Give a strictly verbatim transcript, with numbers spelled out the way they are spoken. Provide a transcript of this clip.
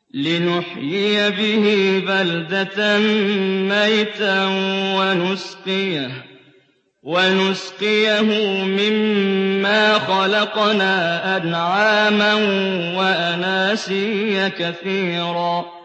لِّنُحْيِيَ بِهِ بَلْدَةً مَّيْتًا وَنُسْقِيَهُ وَنُسْقِيَهُ مِمَّا خَلَقْنَا أَنْعَامًا وَأَنَاسِيَّ كَثِيرًا